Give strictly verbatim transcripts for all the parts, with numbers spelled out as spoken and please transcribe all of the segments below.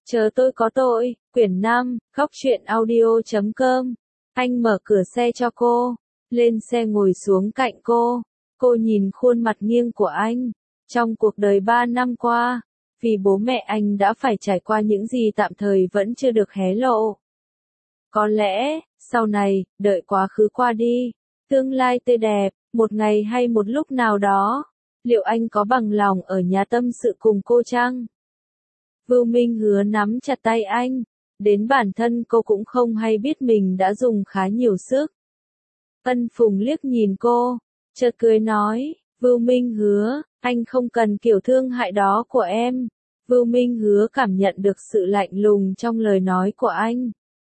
Chờ tôi có tội, quyển năm, góc truyện audio chấm com. Anh mở cửa xe cho cô, lên xe ngồi xuống cạnh cô. Cô nhìn khuôn mặt nghiêng của anh. Trong cuộc đời ba năm qua, vì bố mẹ anh đã phải trải qua những gì tạm thời vẫn chưa được hé lộ. Có lẽ, sau này, đợi quá khứ qua đi, tương lai tươi đẹp, một ngày hay một lúc nào đó, liệu anh có bằng lòng ở nhà tâm sự cùng cô chăng? Vưu Minh Hứa nắm chặt tay anh, đến bản thân cô cũng không hay biết mình đã dùng khá nhiều sức. Ân Phùng liếc nhìn cô, chợt cười nói, Vưu Minh Hứa, anh không cần kiểu thương hại đó của em. Vưu Minh Hứa cảm nhận được sự lạnh lùng trong lời nói của anh.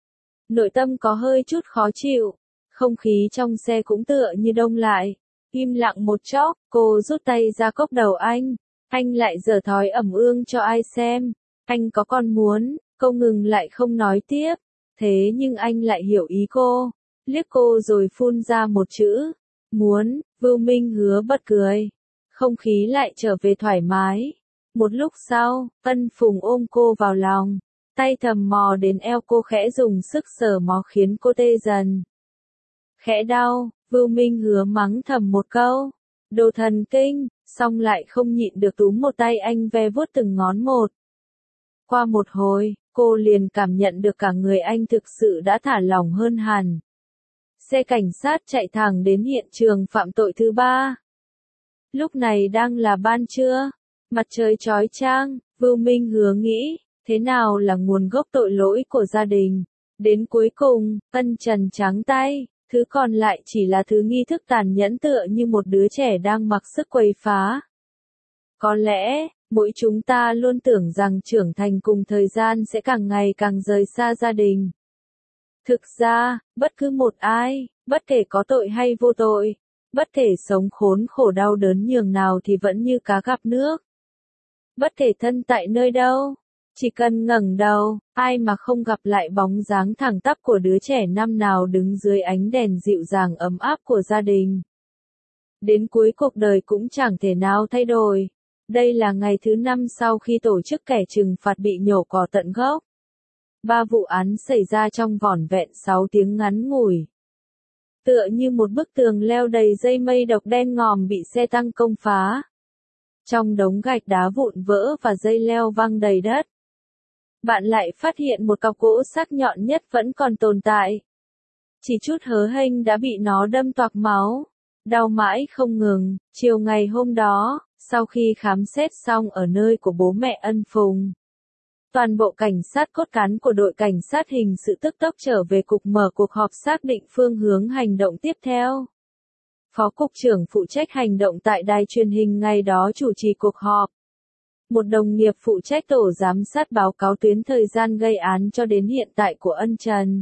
Nội tâm có hơi chút khó chịu, không khí trong xe cũng tựa như đông lại. Im lặng một chốc, cô rút tay ra cốc đầu anh. Anh lại giở thói ẩm ương cho ai xem. Anh có con muốn, cô ngừng lại không nói tiếp. Thế nhưng anh lại hiểu ý cô. Liếc cô rồi phun ra một chữ. Muốn. Vưu Minh Hứa bật cười. Không khí lại trở về thoải mái. Một lúc sau, Ân Phùng ôm cô vào lòng. Tay thầm mò đến eo cô khẽ dùng sức sờ mó khiến cô tê dần. Khẽ đau, Vưu Minh Hứa mắng thầm một câu. Đồ thần kinh, xong lại không nhịn được túm một tay anh ve vuốt từng ngón một. Qua một hồi, cô liền cảm nhận được cả người anh thực sự đã thả lỏng hơn hẳn. Xe cảnh sát chạy thẳng đến hiện trường phạm tội thứ ba. Lúc này đang là ban trưa, mặt trời chói chang, Vưu Minh Hứa nghĩ, thế nào là nguồn gốc tội lỗi của gia đình. Đến cuối cùng, Ân Trần trắng tay, thứ còn lại chỉ là thứ nghi thức tàn nhẫn tựa như một đứa trẻ đang mặc sức quấy phá. Có lẽ, mỗi chúng ta luôn tưởng rằng trưởng thành cùng thời gian sẽ càng ngày càng rời xa gia đình. Thực ra, bất cứ một ai, bất kể có tội hay vô tội, bất kể sống khốn khổ đau đớn nhường nào thì vẫn như cá gặp nước. Bất kể thân tại nơi đâu, chỉ cần ngẩng đầu, ai mà không gặp lại bóng dáng thẳng tắp của đứa trẻ năm nào đứng dưới ánh đèn dịu dàng ấm áp của gia đình. Đến cuối cuộc đời cũng chẳng thể nào thay đổi. Đây là ngày thứ năm sau khi tổ chức kẻ trừng phạt bị nhổ cỏ tận gốc. Ba vụ án xảy ra trong vỏn vẹn sáu tiếng ngắn ngủi. Tựa như một bức tường leo đầy dây mây độc đen ngòm bị xe tăng công phá. Trong đống gạch đá vụn vỡ và dây leo văng đầy đất, bạn lại phát hiện một cọc gỗ sắc nhọn nhất vẫn còn tồn tại. Chỉ chút hớ hênh đã bị nó đâm toạc máu. Đau mãi không ngừng. Chiều ngày hôm đó, sau khi khám xét xong ở nơi của bố mẹ Ân Phùng, toàn bộ cảnh sát cốt cán của đội cảnh sát hình sự tức tốc trở về cục mở cuộc họp xác định phương hướng hành động tiếp theo. Phó cục trưởng phụ trách hành động tại đài truyền hình ngày đó chủ trì cuộc họp. Một đồng nghiệp phụ trách tổ giám sát báo cáo tuyến thời gian gây án cho đến hiện tại của Ân Trần.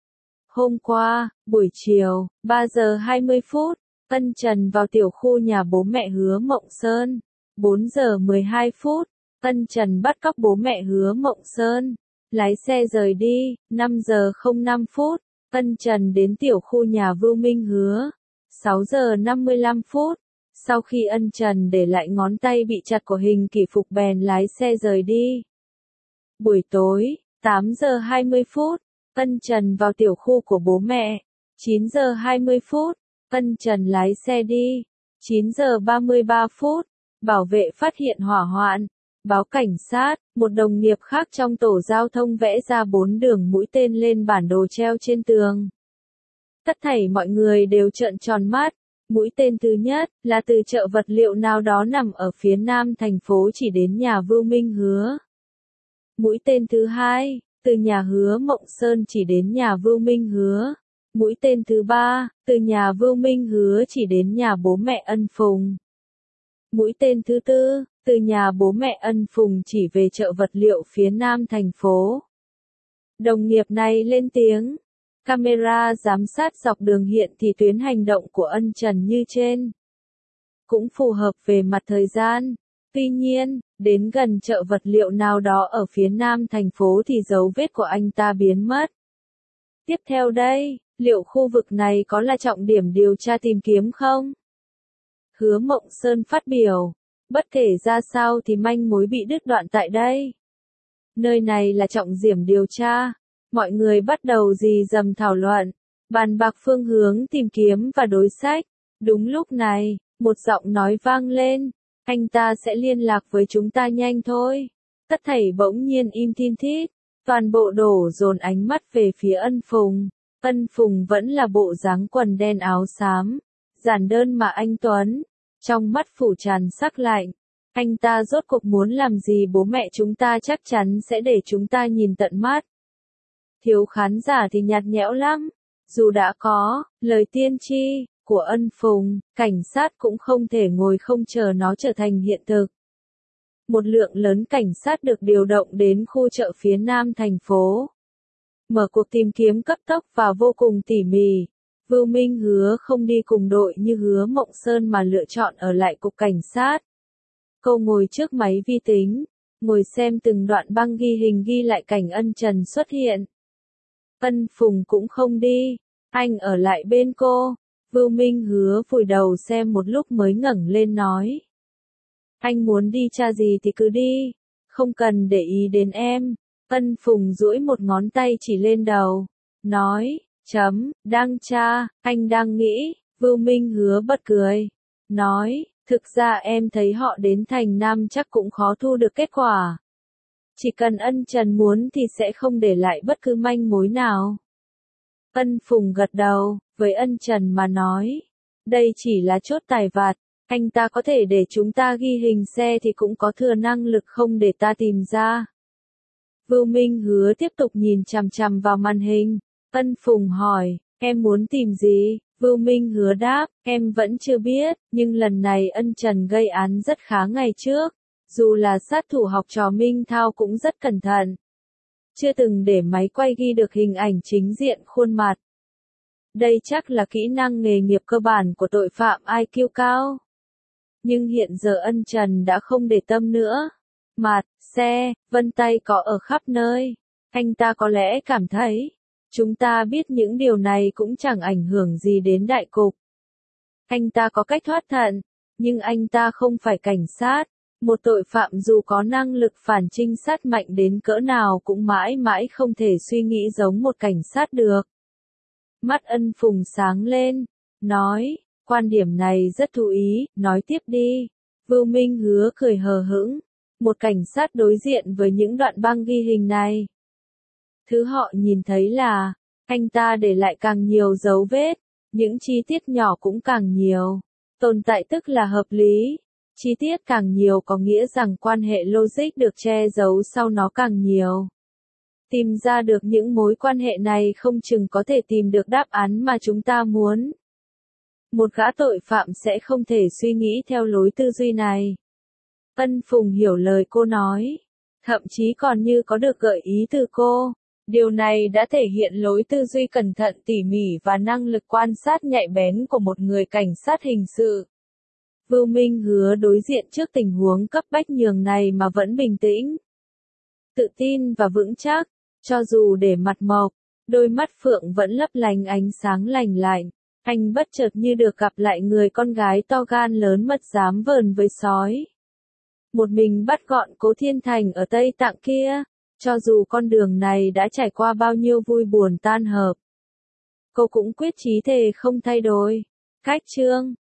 Hôm qua, buổi chiều, ba giờ hai mươi phút, Ân Trần vào tiểu khu nhà bố mẹ Hứa Mộng Sơn. bốn giờ mười hai phút, Ân Trần bắt cóc bố mẹ Hứa Mộng Sơn. Lái xe rời đi. năm giờ không năm phút, Ân Trần đến tiểu khu nhà Vưu Minh Hứa. sáu giờ năm mươi lăm phút, sau khi Ân Trần để lại ngón tay bị chặt của Hình Kỷ Phục bèn lái xe rời đi. Buổi tối, tám giờ hai mươi phút, Ân Trần vào tiểu khu của bố mẹ. chín giờ hai mươi phút, Ân Trần lái xe đi. chín giờ ba mươi ba phút, bảo vệ phát hiện hỏa hoạn. Báo cảnh sát, một đồng nghiệp khác trong tổ giao thông vẽ ra bốn đường mũi tên lên bản đồ treo trên tường. Tất thảy mọi người đều trợn tròn mắt. Mũi tên thứ nhất, là từ chợ vật liệu nào đó nằm ở phía nam thành phố chỉ đến nhà Vưu Minh Hứa. Mũi tên thứ hai, từ nhà Hứa Mộng Sơn chỉ đến nhà Vưu Minh Hứa. Mũi tên thứ ba, từ nhà Vưu Minh Hứa chỉ đến nhà bố mẹ Ân Phùng. Mũi tên thứ tư, từ nhà bố mẹ Ân Phùng chỉ về chợ vật liệu phía nam thành phố. Đồng nghiệp này lên tiếng. Camera giám sát dọc đường hiện thì tuyến hành động của Ân Trần như trên. Cũng phù hợp về mặt thời gian. Tuy nhiên, đến gần chợ vật liệu nào đó ở phía nam thành phố thì dấu vết của anh ta biến mất. Tiếp theo đây, liệu khu vực này có là trọng điểm điều tra tìm kiếm không? Hứa Mộng Sơn phát biểu. Bất kể ra sao thì manh mối bị đứt đoạn tại đây. Nơi này là trọng điểm điều tra. Mọi người bắt đầu rì rầm thảo luận, bàn bạc phương hướng tìm kiếm và đối sách. Đúng lúc này, một giọng nói vang lên, anh ta sẽ liên lạc với chúng ta nhanh thôi. Tất thảy bỗng nhiên im thin thít, toàn bộ đổ dồn ánh mắt về phía Ân Phùng. Ân Phùng vẫn là bộ dáng quần đen áo xám, giản đơn mà anh tuấn, trong mắt phủ tràn sắc lạnh. Anh ta rốt cuộc muốn làm gì, bố mẹ chúng ta chắc chắn sẽ để chúng ta nhìn tận mắt. Thiếu khán giả thì nhạt nhẽo lắm, dù đã có lời tiên tri của Ân Phùng, cảnh sát cũng không thể ngồi không chờ nó trở thành hiện thực. Một lượng lớn cảnh sát được điều động đến khu chợ phía nam thành phố. Mở cuộc tìm kiếm cấp tốc và vô cùng tỉ mỉ. Vưu Minh hứa không đi cùng đội như Hứa Mộng Sơn mà lựa chọn ở lại cục cảnh sát. Cô ngồi trước máy vi tính, ngồi xem từng đoạn băng ghi hình ghi lại cảnh Ân Trần xuất hiện. Ân Phùng cũng không đi, anh ở lại bên cô. Vưu Minh hứa vùi đầu xem một lúc mới ngẩng lên nói. Anh muốn đi tra gì thì cứ đi, không cần để ý đến em. Ân Phùng duỗi một ngón tay chỉ lên đầu, nói, chấm, đang tra, anh đang nghĩ. Vưu Minh hứa bật cười, nói, thực ra em thấy họ đến thành Nam chắc cũng khó thu được kết quả. Chỉ cần Ân Trần muốn thì sẽ không để lại bất cứ manh mối nào. Ân Phùng gật đầu, với Ân Trần mà nói, đây chỉ là chốt tài vặt, anh ta có thể để chúng ta ghi hình xe thì cũng có thừa năng lực không để ta tìm ra. Vưu Minh hứa tiếp tục nhìn chằm chằm vào màn hình. Ân Phùng hỏi, em muốn tìm gì? Vưu Minh hứa đáp, em vẫn chưa biết, nhưng lần này Ân Trần gây án rất khá ngày trước. Dù là sát thủ học trò Minh Thao cũng rất cẩn thận. Chưa từng để máy quay ghi được hình ảnh chính diện khuôn mặt. Đây chắc là kỹ năng nghề nghiệp cơ bản của tội phạm i kiu cao. Nhưng hiện giờ Ân Trần đã không để tâm nữa. Mặt, xe, vân tay có ở khắp nơi. Anh ta có lẽ cảm thấy, chúng ta biết những điều này cũng chẳng ảnh hưởng gì đến đại cục. Anh ta có cách thoát thận, nhưng anh ta không phải cảnh sát. Một tội phạm dù có năng lực phản trinh sát mạnh đến cỡ nào cũng mãi mãi không thể suy nghĩ giống một cảnh sát được. Mắt Ân Phùng sáng lên, nói, quan điểm này rất thú ý, nói tiếp đi. Vưu Minh hứa cười hờ hững, một cảnh sát đối diện với những đoạn băng ghi hình này. Thứ họ nhìn thấy là, anh ta để lại càng nhiều dấu vết, những chi tiết nhỏ cũng càng nhiều. Tồn tại tức là hợp lý. Chi tiết càng nhiều có nghĩa rằng quan hệ logic được che giấu sau nó càng nhiều. Tìm ra được những mối quan hệ này không chừng có thể tìm được đáp án mà chúng ta muốn. Một gã tội phạm sẽ không thể suy nghĩ theo lối tư duy này. Ân Phùng hiểu lời cô nói, thậm chí còn như có được gợi ý từ cô. Điều này đã thể hiện lối tư duy cẩn thận tỉ mỉ và năng lực quan sát nhạy bén của một người cảnh sát hình sự. Vưu Minh hứa đối diện trước tình huống cấp bách nhường này mà vẫn bình tĩnh, tự tin và vững chắc, cho dù để mặt mộc, đôi mắt phượng vẫn lấp lánh ánh sáng lành lạnh. Anh bất chợt như được gặp lại người con gái to gan lớn mật dám vờn với sói. Một mình bắt gọn Cố Thiên Thành ở Tây Tạng kia, cho dù con đường này đã trải qua bao nhiêu vui buồn tan hợp. Cô cũng quyết chí thề không thay đổi. Cách chương